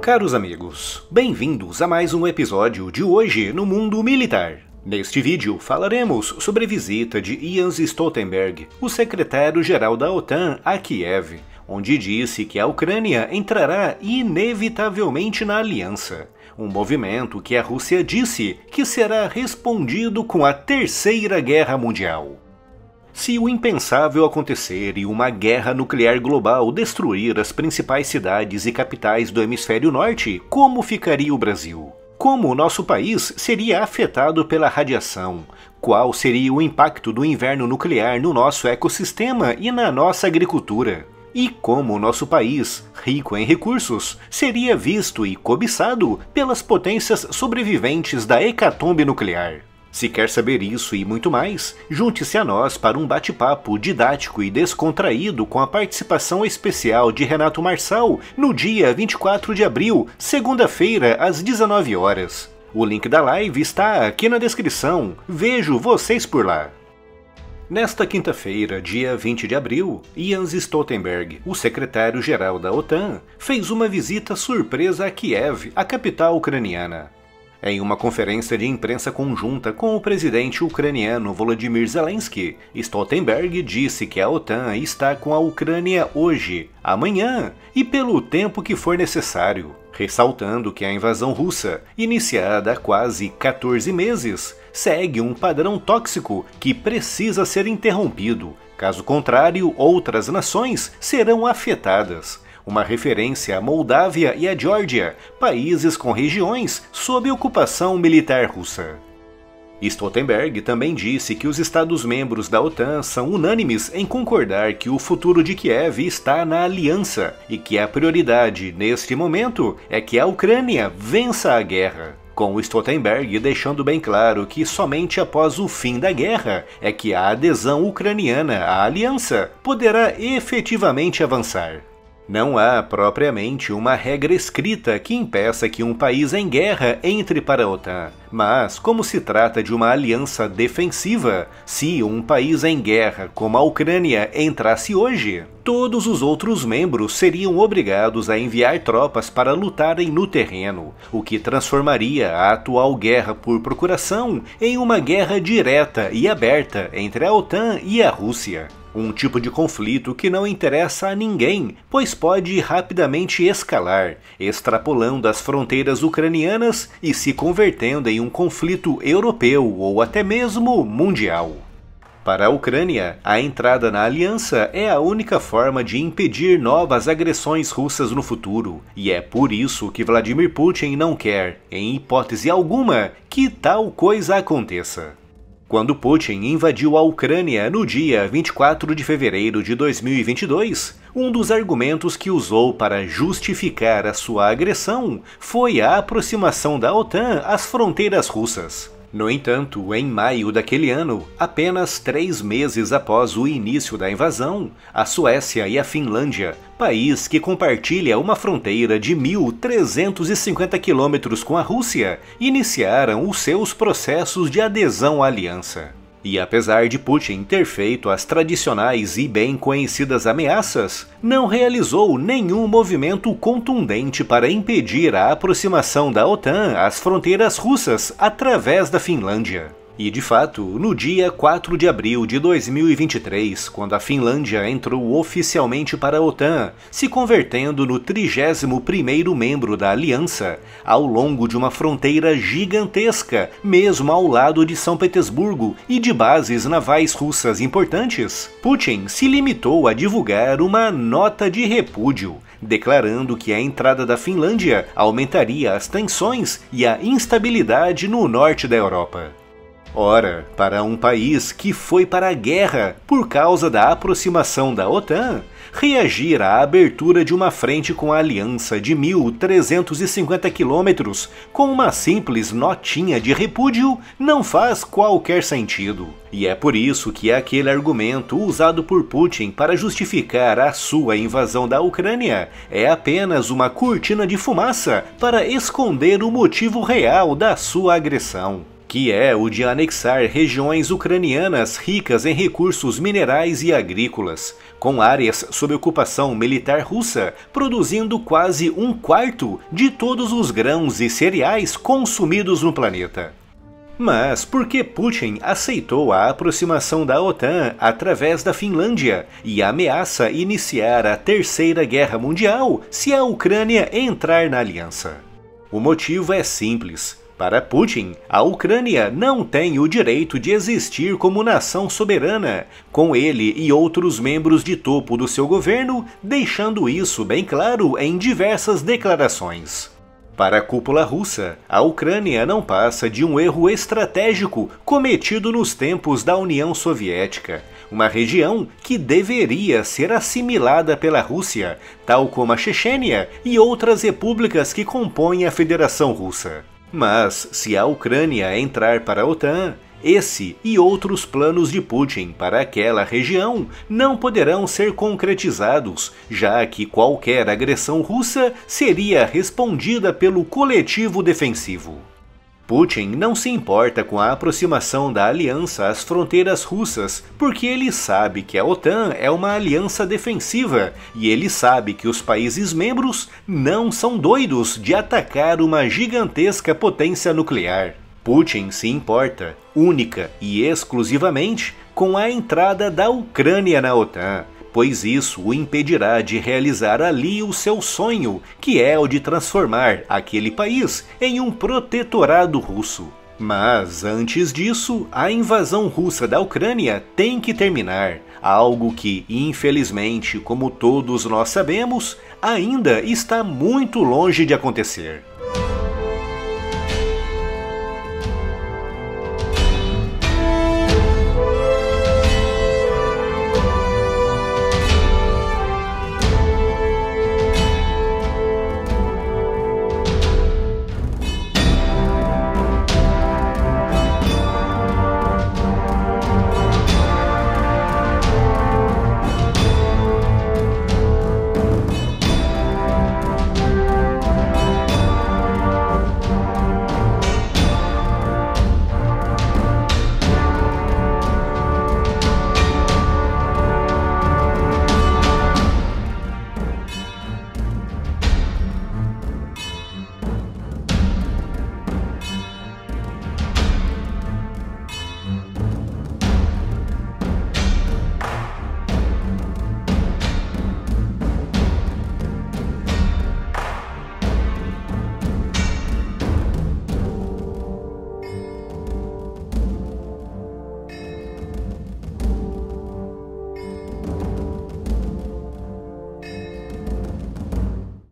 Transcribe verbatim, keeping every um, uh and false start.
Caros amigos, bem-vindos a mais um episódio de Hoje no Mundo Militar. Neste vídeo falaremos sobre a visita de Jens Stoltenberg, o secretário-geral da OTAN, a Kiev, onde disse que a Ucrânia entrará inevitavelmente na aliança, um movimento que a Rússia disse que será respondido com a Terceira Guerra Mundial. Se o impensável acontecer e uma guerra nuclear global destruir as principais cidades e capitais do hemisfério norte, como ficaria o Brasil? Como o nosso país seria afetado pela radiação? Qual seria o impacto do inverno nuclear no nosso ecossistema e na nossa agricultura? E como o nosso país, rico em recursos, seria visto e cobiçado pelas potências sobreviventes da hecatombe nuclear? Se quer saber isso e muito mais, junte-se a nós para um bate-papo didático e descontraído com a participação especial de Renato Marçal no dia vinte e quatro de abril, segunda-feira, às dezenove horas. O link da live está aqui na descrição. Vejo vocês por lá. Nesta quinta-feira, dia vinte de abril, Jens Stoltenberg, o secretário-geral da OTAN, fez uma visita surpresa a Kiev, a capital ucraniana. Em uma conferência de imprensa conjunta com o presidente ucraniano Volodymyr Zelensky, Stoltenberg disse que a OTAN está com a Ucrânia hoje, amanhã e pelo tempo que for necessário, ressaltando que a invasão russa, iniciada há quase quatorze meses, segue um padrão tóxico que precisa ser interrompido, caso contrário, outras nações serão afetadas. Uma referência à Moldávia e à Geórgia, países com regiões sob ocupação militar russa. Stoltenberg também disse que os Estados-membros da OTAN são unânimes em concordar que o futuro de Kiev está na aliança e que a prioridade, neste momento, é que a Ucrânia vença a guerra. Com Stoltenberg deixando bem claro que somente após o fim da guerra é que a adesão ucraniana à aliança poderá efetivamente avançar. Não há, propriamente, uma regra escrita que impeça que um país em guerra entre para a OTAN, mas, como se trata de uma aliança defensiva, se um país em guerra como a Ucrânia entrasse hoje, todos os outros membros seriam obrigados a enviar tropas para lutarem no terreno, o que transformaria a atual guerra por procuração em uma guerra direta e aberta entre a OTAN e a Rússia. Um tipo de conflito que não interessa a ninguém, pois pode rapidamente escalar, extrapolando as fronteiras ucranianas e se convertendo em um conflito europeu ou até mesmo mundial. Para a Ucrânia, a entrada na aliança é a única forma de impedir novas agressões russas no futuro, e é por isso que Vladimir Putin não quer, em hipótese alguma, que tal coisa aconteça. Quando Putin invadiu a Ucrânia no dia vinte e quatro de fevereiro de dois mil e vinte e dois, um dos argumentos que usou para justificar a sua agressão foi a aproximação da OTAN às fronteiras russas. No entanto, em maio daquele ano, apenas três meses após o início da invasão, a Suécia e a Finlândia, país que compartilha uma fronteira de mil trezentos e cinquenta quilômetros com a Rússia, iniciaram os seus processos de adesão à aliança. E apesar de Putin ter feito as tradicionais e bem conhecidas ameaças, não realizou nenhum movimento contundente para impedir a aproximação da OTAN às fronteiras russas através da Finlândia. E de fato, no dia quatro de abril de dois mil e vinte e três, quando a Finlândia entrou oficialmente para a OTAN, se convertendo no trigésimo primeiro membro da aliança, ao longo de uma fronteira gigantesca, mesmo ao lado de São Petersburgo e de bases navais russas importantes, Putin se limitou a divulgar uma nota de repúdio, declarando que a entrada da Finlândia aumentaria as tensões e a instabilidade no norte da Europa. Ora, para um país que foi para a guerra por causa da aproximação da OTAN, reagir à abertura de uma frente com a aliança de mil trezentos e cinquenta quilômetros com uma simples notinha de repúdio não faz qualquer sentido. E é por isso que aquele argumento usado por Putin para justificar a sua invasão da Ucrânia é apenas uma cortina de fumaça para esconder o motivo real da sua agressão. que é o de anexar regiões ucranianas ricas em recursos minerais e agrícolas, com áreas sob ocupação militar russa, produzindo quase um quarto de todos os grãos e cereais consumidos no planeta. Mas por que Putin aceitou a aproximação da OTAN através da Finlândia e ameaça iniciar a Terceira Guerra Mundial se a Ucrânia entrar na aliança? O motivo é simples. Para Putin, a Ucrânia não tem o direito de existir como nação soberana, com ele e outros membros de topo do seu governo deixando isso bem claro em diversas declarações. Para a cúpula russa, a Ucrânia não passa de um erro estratégico cometido nos tempos da União Soviética, uma região que deveria ser assimilada pela Rússia, tal como a Chechênia e outras repúblicas que compõem a Federação Russa. Mas, se a Ucrânia entrar para a OTAN, esse e outros planos de Putin para aquela região não poderão ser concretizados, já que qualquer agressão russa seria respondida pelo coletivo defensivo. Putin não se importa com a aproximação da aliança às fronteiras russas, porque ele sabe que a OTAN é uma aliança defensiva e ele sabe que os países membros não são doidos de atacar uma gigantesca potência nuclear. Putin se importa, única e exclusivamente, com a entrada da Ucrânia na OTAN, pois isso o impedirá de realizar ali o seu sonho, que é o de transformar aquele país em um protetorado russo. Mas, antes disso, a invasão russa da Ucrânia tem que terminar, algo que, infelizmente, como todos nós sabemos, ainda está muito longe de acontecer.